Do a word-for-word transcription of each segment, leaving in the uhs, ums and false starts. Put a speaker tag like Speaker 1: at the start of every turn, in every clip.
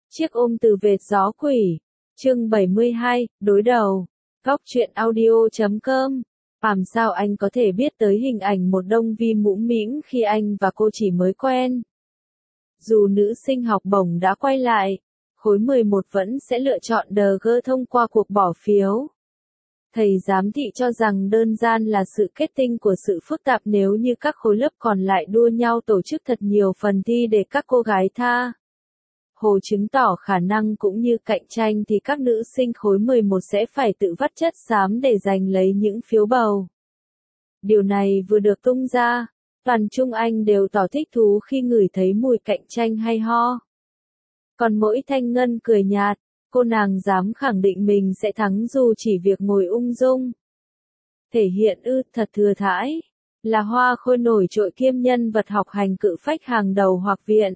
Speaker 1: Chiếc ôm từ vệt gió quỷ. Chương bảy mươi hai, đối đầu. Góc truyện audio chấm com. Làm sao anh có thể biết tới hình ảnh một Đông Vi mũm mĩm khi anh và cô chỉ mới quen? Dù nữ sinh học bổng đã quay lại, khối mười một vẫn sẽ lựa chọn đờ gơ thông qua cuộc bỏ phiếu. Thầy giám thị cho rằng đơn giản là sự kết tinh của sự phức tạp nếu như các khối lớp còn lại đua nhau tổ chức thật nhiều phần thi để các cô gái tha hồ chứng tỏ khả năng cũng như cạnh tranh thì các nữ sinh khối mười một sẽ phải tự vắt chất xám để giành lấy những phiếu bầu. Điều này vừa được tung ra, toàn Trung Anh đều tỏ thích thú khi ngửi thấy mùi cạnh tranh hay ho. Còn mỗi Thanh Ngân cười nhạt, cô nàng dám khẳng định mình sẽ thắng dù chỉ việc ngồi ung dung. Thể hiện ư thật thừa thãi, là hoa khôi nổi trội kiêm nhân vật học hành cự phách hàng đầu học viện.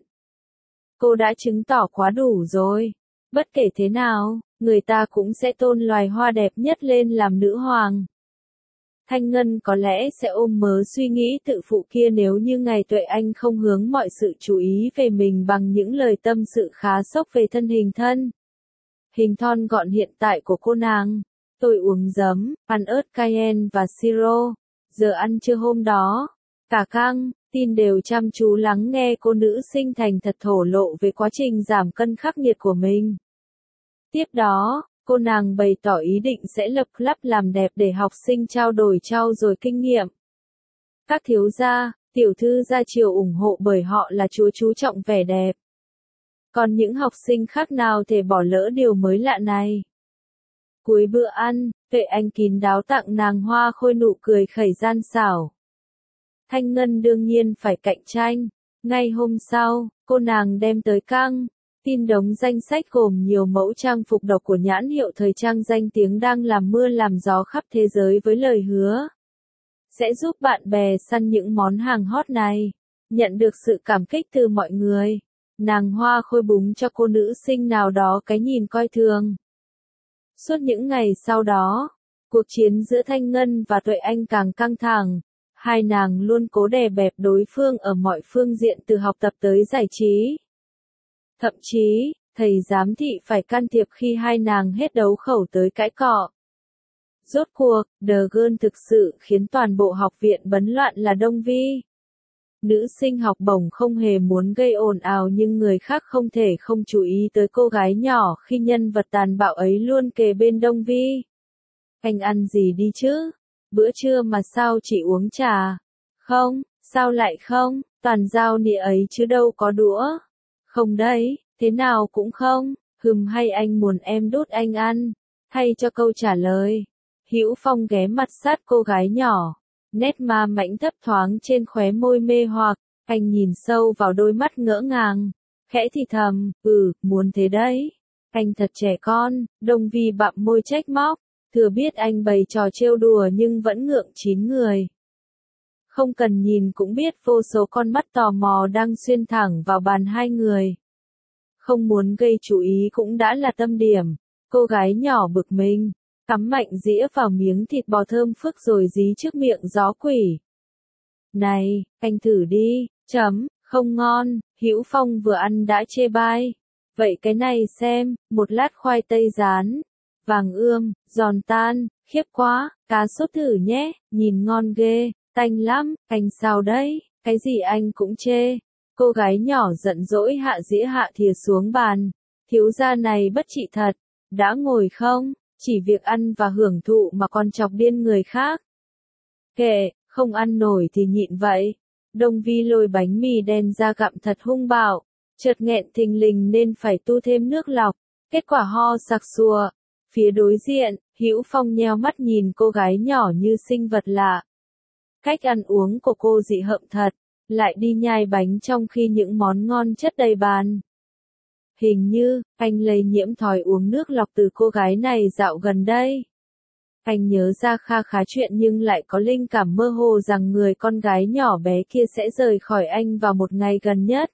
Speaker 1: Cô đã chứng tỏ quá đủ rồi. Bất kể thế nào, người ta cũng sẽ tôn loài hoa đẹp nhất lên làm nữ hoàng. Thanh Ngân có lẽ sẽ ôm mớ suy nghĩ tự phụ kia nếu như ngày Tuệ Anh không hướng mọi sự chú ý về mình bằng những lời tâm sự khá sốc về thân hình thân. Hình thon gọn hiện tại của cô nàng. Tôi uống giấm, ăn ớt cayenne và siro. Giờ ăn trưa hôm đó, cả căng, tin đều chăm chú lắng nghe cô nữ sinh thành thật thổ lộ về quá trình giảm cân khắc nghiệt của mình. Tiếp đó, cô nàng bày tỏ ý định sẽ lập club làm đẹp để học sinh trao đổi trau dồi kinh nghiệm. Các thiếu gia, tiểu thư gia triều ủng hộ bởi họ là chúa chú trọng vẻ đẹp. Còn những học sinh khác nào thể bỏ lỡ điều mới lạ này. Cuối bữa ăn, Tuệ Anh kín đáo tặng nàng hoa khôi nụ cười khẩy gian xảo. Thanh Ngân đương nhiên phải cạnh tranh. Ngay hôm sau, cô nàng đem tới căng tin đống danh sách gồm nhiều mẫu trang phục độc của nhãn hiệu thời trang danh tiếng đang làm mưa làm gió khắp thế giới với lời hứa sẽ giúp bạn bè săn những món hàng hot này. Nhận được sự cảm kích từ mọi người, nàng hoa khôi búng cho cô nữ sinh nào đó cái nhìn coi thường. Suốt những ngày sau đó, cuộc chiến giữa Thanh Ngân và Tuệ Anh càng căng thẳng. Hai nàng luôn cố đè bẹp đối phương ở mọi phương diện từ học tập tới giải trí. Thậm chí, thầy giám thị phải can thiệp khi hai nàng hết đấu khẩu tới cãi cọ. Rốt cuộc, The Girl thực sự khiến toàn bộ học viện bấn loạn là Đông Vi. Nữ sinh học bổng không hề muốn gây ồn ào nhưng người khác không thể không chú ý tới cô gái nhỏ khi nhân vật tàn bạo ấy luôn kề bên Đông Vi. Anh ăn gì đi chứ? Bữa trưa mà sao chỉ uống trà? Không, sao lại không? Toàn dao nĩa ấy chứ đâu có đũa. Không đấy, thế nào cũng không. Hừm, hay anh muốn em đút anh ăn? Thay cho câu trả lời, Hữu Phong ghé mặt sát cô gái nhỏ. Nét ma mãnh thấp thoáng trên khóe môi mê hoặc. Anh nhìn sâu vào đôi mắt ngỡ ngàng. Khẽ thì thầm, ừ, muốn thế đấy. Anh thật trẻ con. Đông Vi bặm môi trách móc. Thừa biết anh bày trò trêu đùa nhưng vẫn ngượng chín người. Không cần nhìn cũng biết vô số con mắt tò mò đang xuyên thẳng vào bàn hai người. Không muốn gây chú ý cũng đã là tâm điểm. Cô gái nhỏ bực mình, cắm mạnh dĩa vào miếng thịt bò thơm phức rồi dí trước miệng gió quỷ. Này, anh thử đi, chấm, không ngon. Hữu Phong vừa ăn đã chê bai. Vậy cái này xem, một lát khoai tây rán. Vàng ươm, giòn tan, khiếp quá, cá sốt thử nhé, nhìn ngon ghê, tanh lắm, anh sao đấy, cái gì anh cũng chê. Cô gái nhỏ giận dỗi hạ dĩa hạ thìa xuống bàn, thiếu gia này bất trị thật, đã ngồi không, chỉ việc ăn và hưởng thụ mà còn chọc điên người khác. Kệ, không ăn nổi thì nhịn vậy. Đông Vi lôi bánh mì đen ra gặm thật hung bạo, chợt nghẹn thình lình nên phải tu thêm nước lọc, kết quả ho sặc sùa. Phía đối diện, Hữu Phong nheo mắt nhìn cô gái nhỏ như sinh vật lạ. Cách ăn uống của cô dị hợm thật, lại đi nhai bánh trong khi những món ngon chất đầy bàn. Hình như, anh lây nhiễm thói uống nước lọc từ cô gái này dạo gần đây. Anh nhớ ra kha khá chuyện nhưng lại có linh cảm mơ hồ rằng người con gái nhỏ bé kia sẽ rời khỏi anh vào một ngày gần nhất.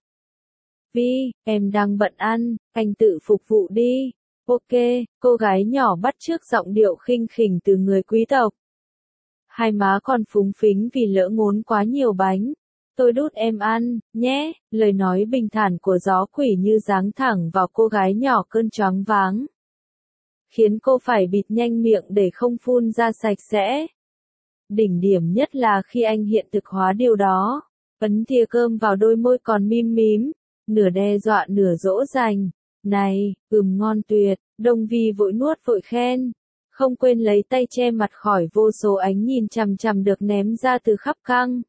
Speaker 1: Vi, em đang bận ăn, anh tự phục vụ đi. Ok, cô gái nhỏ bắt chước giọng điệu khinh khỉnh từ người quý tộc. Hai má còn phúng phính vì lỡ ngốn quá nhiều bánh. tôi đút em ăn, nhé, lời nói bình thản của gió quỷ như giáng thẳng vào cô gái nhỏ cơn choáng váng. Khiến cô phải bịt nhanh miệng để không phun ra sạch sẽ. Đỉnh điểm nhất là khi anh hiện thực hóa điều đó, ấn thìa cơm vào đôi môi còn mím mím, nửa đe dọa nửa dỗ dành. Này, ừm ngon tuyệt, Đông Vi vội nuốt vội khen, không quên lấy tay che mặt khỏi vô số ánh nhìn chằm chằm được ném ra từ khắp căng.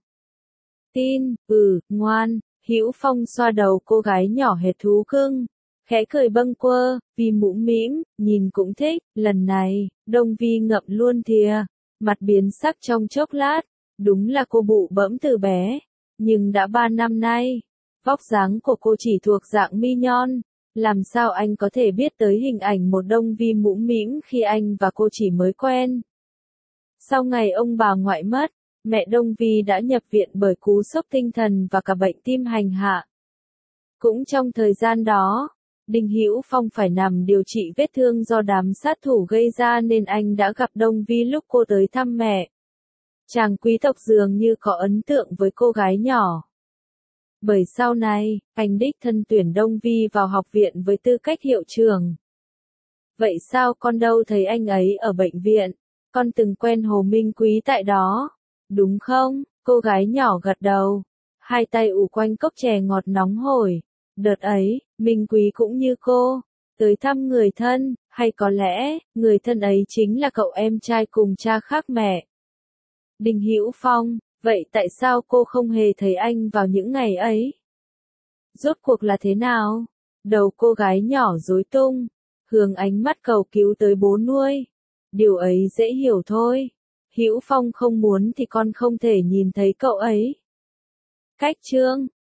Speaker 1: Tin, ừ, ngoan, Hữu Phong xoa đầu cô gái nhỏ hệt thú cưng, khẽ cười bâng quơ, Vi mũm mĩm, nhìn cũng thích, lần này, Đông Vi ngậm luôn thìa, mặt biến sắc trong chốc lát, đúng là cô bụ bẫm từ bé, nhưng đã ba năm nay, vóc dáng của cô chỉ thuộc dạng mi nhon, làm sao anh có thể biết tới hình ảnh một Đông Vi mũm mĩm khi anh và cô chỉ mới quen. Sau ngày ông bà ngoại mất, mẹ Đông Vi đã nhập viện bởi cú sốc tinh thần và cả bệnh tim hành hạ. Cũng trong thời gian đó, Đinh Hữu Phong phải nằm điều trị vết thương do đám sát thủ gây ra nên anh đã gặp Đông Vi lúc cô tới thăm mẹ. Chàng quý tộc dường như có ấn tượng với cô gái nhỏ. Bởi sau này, anh đích thân tuyển Đông Vi vào học viện với tư cách hiệu trưởng. Vậy sao con đâu thấy anh ấy ở bệnh viện? Con từng quen Hồ Minh Quý tại đó, đúng không? Cô gái nhỏ gật đầu, hai tay ủ quanh cốc chè ngọt nóng hổi. Đợt ấy, Minh Quý cũng như cô, tới thăm người thân, hay có lẽ, người thân ấy chính là cậu em trai cùng cha khác mẹ. Đinh Hữu Phong, vậy tại sao cô không hề thấy anh vào những ngày ấy? Rốt cuộc là thế nào? Đầu cô gái nhỏ rối tung, hướng ánh mắt cầu cứu tới bố nuôi. Điều ấy dễ hiểu thôi. Hữu Phong không muốn thì con không thể nhìn thấy cậu ấy. Cách chương